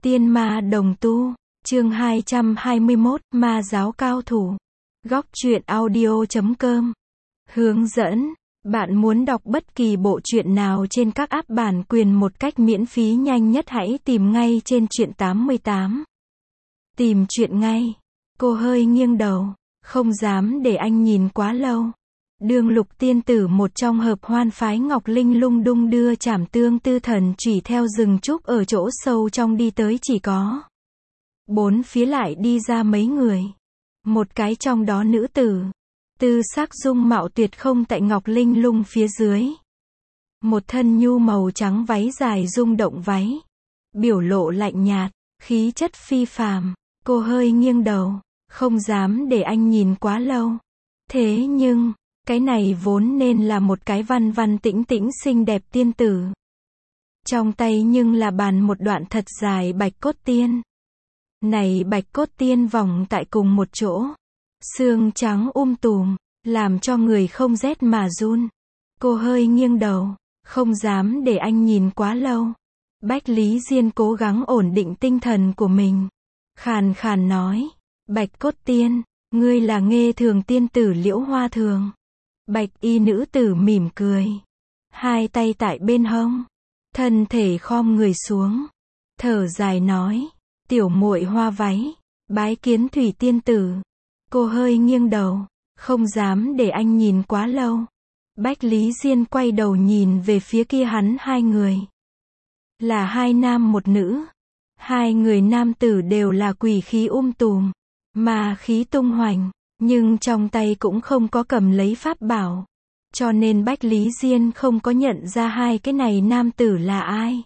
Tiên ma đồng tu, chương 221, ma giáo cao thủ. Góc truyện audio.com. Hướng dẫn, bạn muốn đọc bất kỳ bộ truyện nào trên các app bản quyền một cách miễn phí nhanh nhất hãy tìm ngay trên truyện 88. Tìm truyện ngay. Cô hơi nghiêng đầu, không dám để anh nhìn quá lâu. Đường Lục tiên tử một trong hợp hoan phái Ngọc Linh lung đung đưa trảm tương tư thần chủy theo rừng trúc ở chỗ sâu trong đi tới, chỉ có bốn phía lại đi ra mấy người. Một cái trong đó nữ tử, tư sắc dung mạo tuyệt không tại Ngọc Linh lung phía dưới. Một thân nhu màu trắng váy dài rung động váy. Biểu lộ lạnh nhạt, khí chất phi phàm. Cô hơi nghiêng đầu, không dám để anh nhìn quá lâu. Thế nhưng, cái này vốn nên là một cái văn văn tĩnh tĩnh xinh đẹp tiên tử. Trong tay nhưng là bàn một đoạn thật dài bạch cốt tiên. Này bạch cốt tiên vòng tại cùng một chỗ. Xương trắng tùm, làm cho người không rét mà run. Cô hơi nghiêng đầu, không dám để anh nhìn quá lâu. Bách Lý Diên cố gắng ổn định tinh thần của mình. Khàn khàn nói, bạch cốt tiên, ngươi là Nghê Thường tiên tử Liễu Hoa Thường. Bạch y nữ tử mỉm cười. Hai tay tại bên hông. Thân thể khom người xuống. Thở dài nói, tiểu muội Hoa váy, bái kiến Thủy tiên tử. Cô hơi nghiêng đầu, không dám để anh nhìn quá lâu. Bách Lý Diên quay đầu nhìn về phía kia hắn hai người. Là hai nam một nữ. Hai người nam tử đều là quỷ khí tùm, ma khí tung hoành. Nhưng trong tay cũng không có cầm lấy pháp bảo. Cho nên Bách Lý Diên không có nhận ra hai cái này nam tử là ai.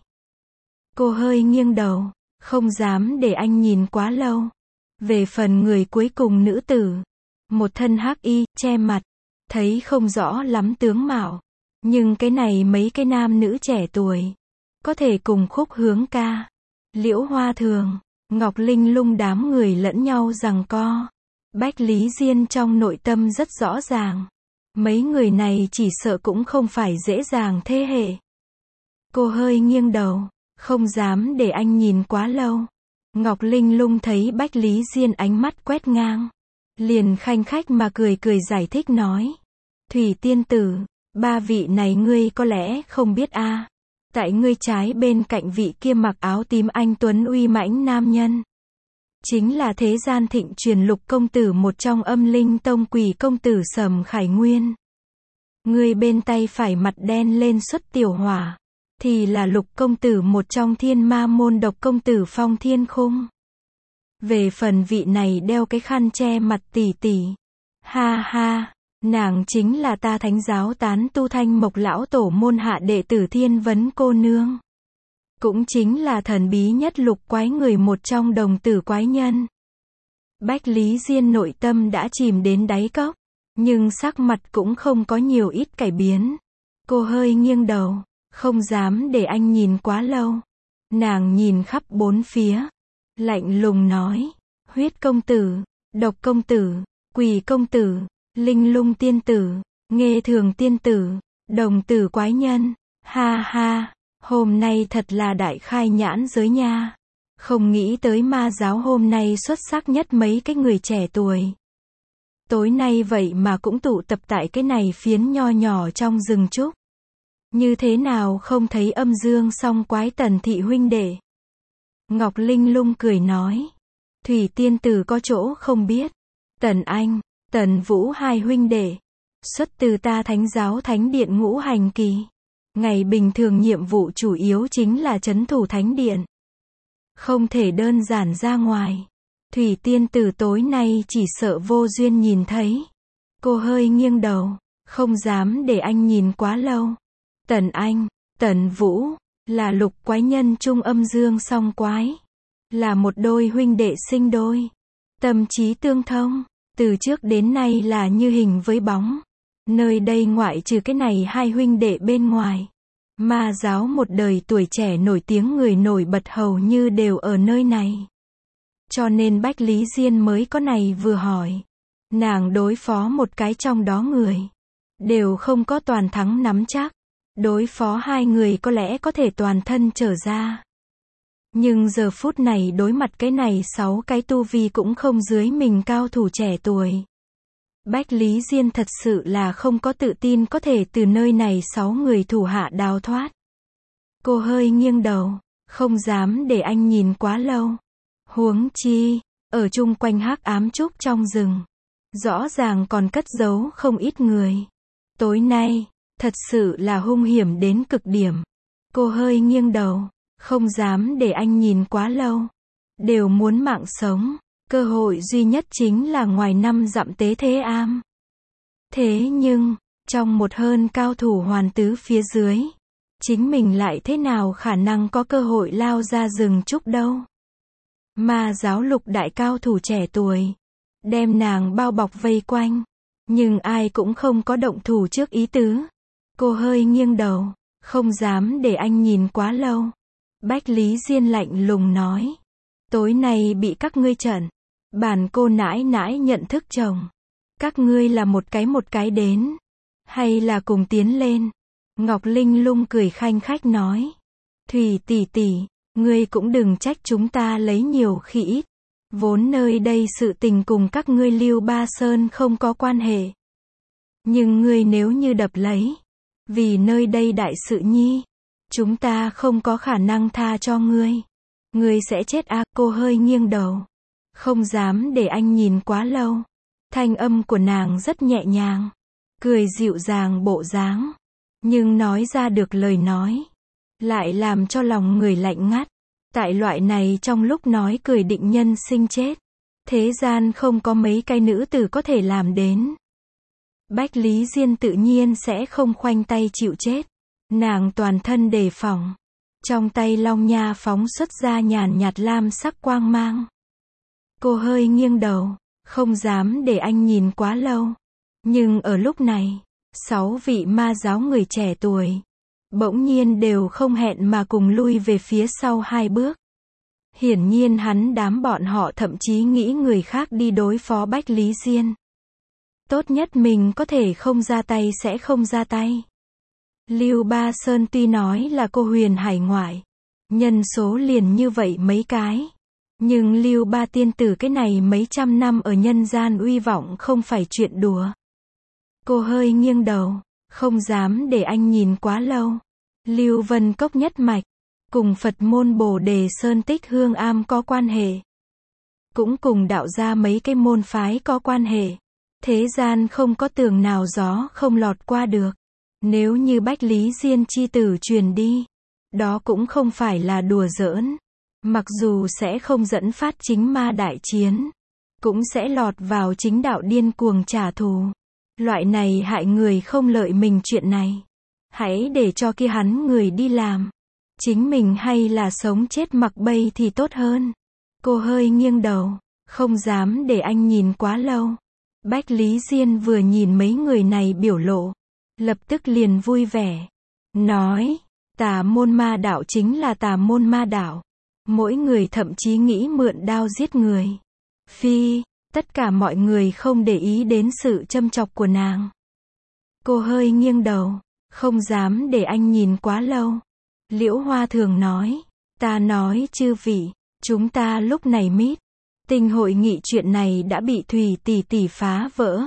Cô hơi nghiêng đầu, không dám để anh nhìn quá lâu. Về phần người cuối cùng nữ tử. Một thân hắc y, che mặt. Thấy không rõ lắm tướng mạo. Nhưng cái này mấy cái nam nữ trẻ tuổi. Có thể cùng khúc hướng ca. Liễu Hoa Thường, Ngọc Linh lung đám người lẫn nhau giằng co. Bách Lý Diên trong nội tâm rất rõ ràng. Mấy người này chỉ sợ cũng không phải dễ dàng thế hệ. Cô hơi nghiêng đầu, không dám để anh nhìn quá lâu. Ngọc Linh lung thấy Bách Lý Diên ánh mắt quét ngang. Liền khanh khách mà cười cười giải thích nói. Thủy tiên tử, ba vị này ngươi có lẽ không biết a. Tại ngươi trái bên cạnh vị kia mặc áo tím anh tuấn uy mãnh nam nhân. Chính là thế gian thịnh truyền Lục công tử một trong Âm Linh Tông Quỷ công tử Sầm Khải Nguyên. Người bên tay phải mặt đen lên xuất tiểu hỏa. Thì là Lục công tử một trong Thiên Ma môn Độc công tử Phong Thiên Khung. Về phần vị này đeo cái khăn che mặt tỷ tỷ. Ha ha, nàng chính là ta Thánh giáo tán tu Thanh Mộc lão tổ môn hạ đệ tử Thiên Vấn cô nương. Cũng chính là thần bí nhất lục quái người một trong đồng tử quái nhân. Bách Lý Diên nội tâm đã chìm đến đáy cốc. Nhưng sắc mặt cũng không có nhiều ít cải biến. Cô hơi nghiêng đầu, không dám để anh nhìn quá lâu. Nàng nhìn khắp bốn phía. Lạnh lùng nói, Huyết công tử, Độc công tử, Quỷ công tử, Linh lung tiên tử, Nghê Thường tiên tử, đồng tử quái nhân. Ha ha. Hôm nay thật là đại khai nhãn giới nha. Không nghĩ tới ma giáo hôm nay xuất sắc nhất mấy cái người trẻ tuổi. Tối nay vậy mà cũng tụ tập tại cái này phiến nho nhỏ trong rừng trúc. Như thế nào không thấy Âm Dương song quái Tần thị huynh đệ. Ngọc Linh lung cười nói. Thủy tiên tử có chỗ không biết. Tần Anh, Tần Vũ hai huynh đệ. Xuất từ ta Thánh giáo Thánh điện ngũ hành kỳ. Ngày bình thường nhiệm vụ chủ yếu chính là trấn thủ thánh điện. Không thể đơn giản ra ngoài. Thủy tiên tử tối nay chỉ sợ vô duyên nhìn thấy. Cô hơi nghiêng đầu, không dám để anh nhìn quá lâu. Tần Anh, Tần Vũ, là lục quái nhân trung Âm Dương song quái. Là một đôi huynh đệ sinh đôi. Tâm trí tương thông, từ trước đến nay là như hình với bóng. Nơi đây ngoại trừ cái này hai huynh đệ bên ngoài. Ma giáo một đời tuổi trẻ nổi tiếng người nổi bật hầu như đều ở nơi này. Cho nên Bách Lý Diên mới có này vừa hỏi. Nàng đối phó một cái trong đó người. Đều không có toàn thắng nắm chắc. Đối phó hai người có lẽ có thể toàn thân trở ra. Nhưng giờ phút này đối mặt cái này 6 cái tu vi cũng không dưới mình cao thủ trẻ tuổi. Bách Lý Diên thật sự là không có tự tin có thể từ nơi này 6 người thủ hạ đào thoát. Cô hơi nghiêng đầu, không dám để anh nhìn quá lâu. Huống chi, ở chung quanh hắc ám trúc trong rừng, rõ ràng còn cất giấu không ít người. Tối nay, thật sự là hung hiểm đến cực điểm. Cô hơi nghiêng đầu, không dám để anh nhìn quá lâu. Đều muốn mạng sống, cơ hội duy nhất chính là ngoài 5 dặm Tế Thế Am. Thế nhưng, trong một hơn cao thủ hoàn tứ phía dưới, chính mình lại thế nào khả năng có cơ hội lao ra rừng trúc đâu. Ma giáo lục đại cao thủ trẻ tuổi, đem nàng bao bọc vây quanh, nhưng ai cũng không có động thủ trước ý tứ. Cô hơi nghiêng đầu, không dám để anh nhìn quá lâu. Bách Lý Diên lạnh lùng nói, tối nay bị các ngươi trần, bản cô nãi nãi nhận thức chồng. Các ngươi là một cái đến, hay là cùng tiến lên? Ngọc Linh Lung cười khanh khách nói, Thủy tỷ tỷ, ngươi cũng đừng trách chúng ta lấy nhiều khi ít. Vốn nơi đây sự tình cùng các ngươi Lưu Ba Sơn không có quan hệ. Nhưng ngươi nếu như đập lấy, vì nơi đây đại sự nhi, chúng ta không có khả năng tha cho ngươi. Ngươi sẽ chết à? Cô hơi nghiêng đầu, không dám để anh nhìn quá lâu. Thanh âm của nàng rất nhẹ nhàng, cười dịu dàng bộ dáng, nhưng nói ra được lời nói, lại làm cho lòng người lạnh ngắt. Tại loại này trong lúc nói cười định nhân sinh chết, thế gian không có mấy cái nữ tử có thể làm đến. Bách Lý Diên tự nhiên sẽ không khoanh tay chịu chết. Nàng toàn thân đề phòng, trong tay long nha phóng xuất ra nhàn nhạt lam sắc quang mang. Cô hơi nghiêng đầu, không dám để anh nhìn quá lâu. Nhưng ở lúc này, 6 vị ma giáo người trẻ tuổi, bỗng nhiên đều không hẹn mà cùng lui về phía sau 2 bước. Hiển nhiên đám bọn họ thậm chí nghĩ người khác đi đối phó Bách Lý Diên. Tốt nhất mình có thể không ra tay sẽ không ra tay. Lưu Ba Sơn tuy nói là cô huyền hải ngoại, nhân số liền như vậy mấy cái. Nhưng Lưu Ba tiên tử cái này mấy trăm năm ở nhân gian uy vọng không phải chuyện đùa. Cô hơi nghiêng đầu, không dám để anh nhìn quá lâu. Lưu Vân Cốc nhất mạch, cùng Phật môn Bồ Đề Sơn Tích Hương Am có quan hệ. Cũng cùng đạo gia mấy cái môn phái có quan hệ. Thế gian không có tường nào gió không lọt qua được. Nếu như Bách Lý Diên chi tử truyền đi, đó cũng không phải là đùa giỡn. Mặc dù sẽ không dẫn phát chính ma đại chiến, cũng sẽ lọt vào chính đạo điên cuồng trả thù. Loại này hại người không lợi mình chuyện này, hãy để cho kia hắn người đi làm. Chính mình hay là sống chết mặc bay thì tốt hơn. Cô hơi nghiêng đầu, không dám để anh nhìn quá lâu. Bách Lý Diên vừa nhìn mấy người này biểu lộ, lập tức liền vui vẻ. Nói, tà môn ma đạo chính là tà môn ma đạo. Mỗi người thậm chí nghĩ mượn đao giết người. Phi, tất cả mọi người không để ý đến sự châm chọc của nàng. Cô hơi nghiêng đầu, không dám để anh nhìn quá lâu. Liễu Hoa thường nói, ta nói chư vị, chúng ta lúc này mít. Tình hội nghị chuyện này đã bị Thủy tỷ tỷ phá vỡ.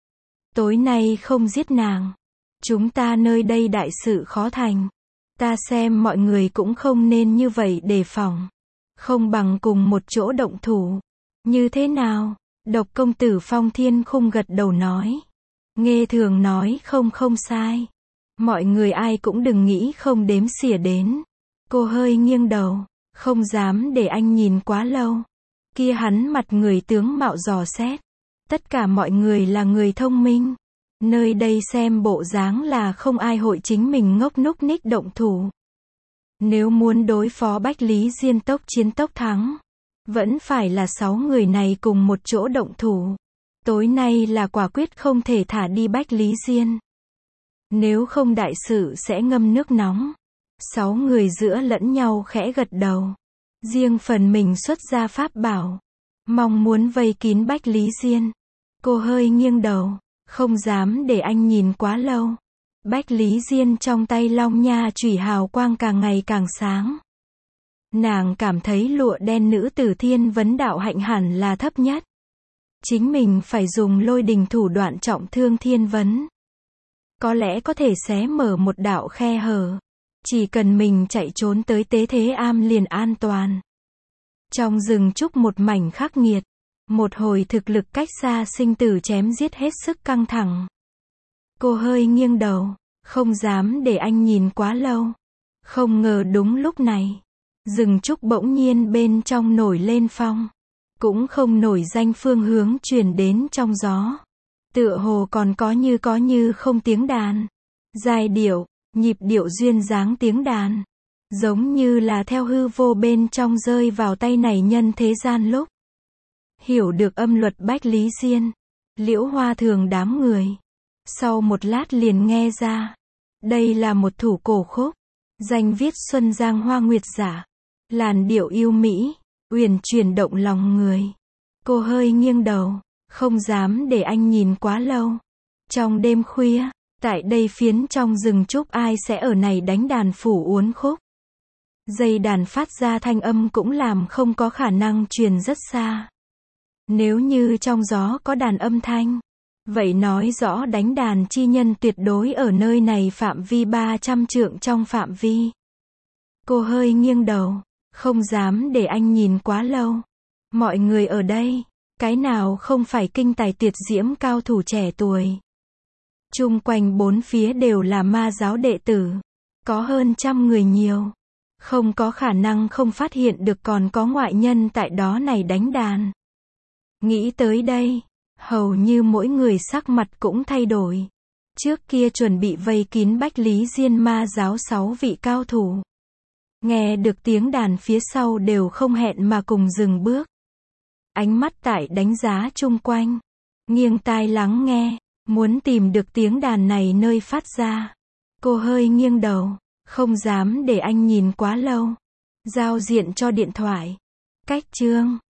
Tối nay không giết nàng, chúng ta nơi đây đại sự khó thành. Ta xem mọi người cũng không nên như vậy đề phòng. Không bằng cùng một chỗ động thủ. Như thế nào? Độc công tử Phong Thiên Khung gật đầu nói. Nghe thường nói không sai. Mọi người ai cũng đừng nghĩ không đếm xỉa đến. Cô hơi nghiêng đầu, không dám để anh nhìn quá lâu. Kia hắn mặt người tướng mạo dò xét. Tất cả mọi người là người thông minh. Nơi đây xem bộ dáng là không ai hội chính mình ngốc núc ních động thủ. Nếu muốn đối phó Bách Lý Diên tốc chiến tốc thắng, vẫn phải là 6 người này cùng một chỗ động thủ. Tối nay là quả quyết không thể thả đi Bách Lý Diên. Nếu không đại sự sẽ ngâm nước nóng. 6 người giữa lẫn nhau khẽ gật đầu. Riêng phần mình xuất ra pháp bảo, mong muốn vây kín Bách Lý Diên. Cô hơi nghiêng đầu, không dám để anh nhìn quá lâu. Bách Lý Diên trong tay long nha chủy hào quang càng ngày càng sáng. Nàng cảm thấy lụa đen nữ tử thiên vấn đạo hạnh hẳn là thấp nhất. Chính mình phải dùng lôi đình thủ đoạn trọng thương thiên vấn. Có lẽ có thể xé mở một đạo khe hở. Chỉ cần mình chạy trốn tới Tế Thế Am liền an toàn. Trong rừng trúc một mảnh khắc nghiệt. Một hồi thực lực cách xa sinh tử chém giết hết sức căng thẳng. Cô hơi nghiêng đầu, không dám để anh nhìn quá lâu. Không ngờ đúng lúc này, rừng trúc bỗng nhiên bên trong nổi lên phong. Cũng không nổi danh phương hướng truyền đến trong gió. Tựa hồ còn có như không tiếng đàn. Giai điệu, nhịp điệu duyên dáng tiếng đàn. Giống như là theo hư vô bên trong rơi vào tay này nhân thế gian lúc. Hiểu được âm luật Bách Lý Diên, Liễu Hoa Thường đám người. Sau một lát liền nghe ra. Đây là một thủ cổ khúc. Danh viết Xuân Giang Hoa Nguyệt Giả. Làn điệu yêu mỹ, uyển chuyển động lòng người. Cô hơi nghiêng đầu, không dám để anh nhìn quá lâu. Trong đêm khuya, tại đây phiến trong rừng trúc ai sẽ ở này đánh đàn phủ uốn khúc. Dây đàn phát ra thanh âm cũng làm không có khả năng truyền rất xa. Nếu như trong gió có đàn âm thanh, vậy nói rõ đánh đàn chi nhân tuyệt đối ở nơi này phạm vi 300 trượng trong phạm vi. Cô hơi nghiêng đầu, không dám để anh nhìn quá lâu. Mọi người ở đây, cái nào không phải kinh tài tuyệt diễm cao thủ trẻ tuổi. Chung quanh bốn phía đều là ma giáo đệ tử. Có hơn 100 người nhiều. Không có khả năng không phát hiện được còn có ngoại nhân tại đó này đánh đàn. Nghĩ tới đây, hầu như mỗi người sắc mặt cũng thay đổi. Trước kia chuẩn bị vây kín Bách Lý Diên ma giáo 6 vị cao thủ. Nghe được tiếng đàn phía sau đều không hẹn mà cùng dừng bước. Ánh mắt tại đánh giá chung quanh. Nghiêng tai lắng nghe, muốn tìm được tiếng đàn này nơi phát ra. Cô hơi nghiêng đầu, không dám để anh nhìn quá lâu. Giao diện cho điện thoại. Cách chương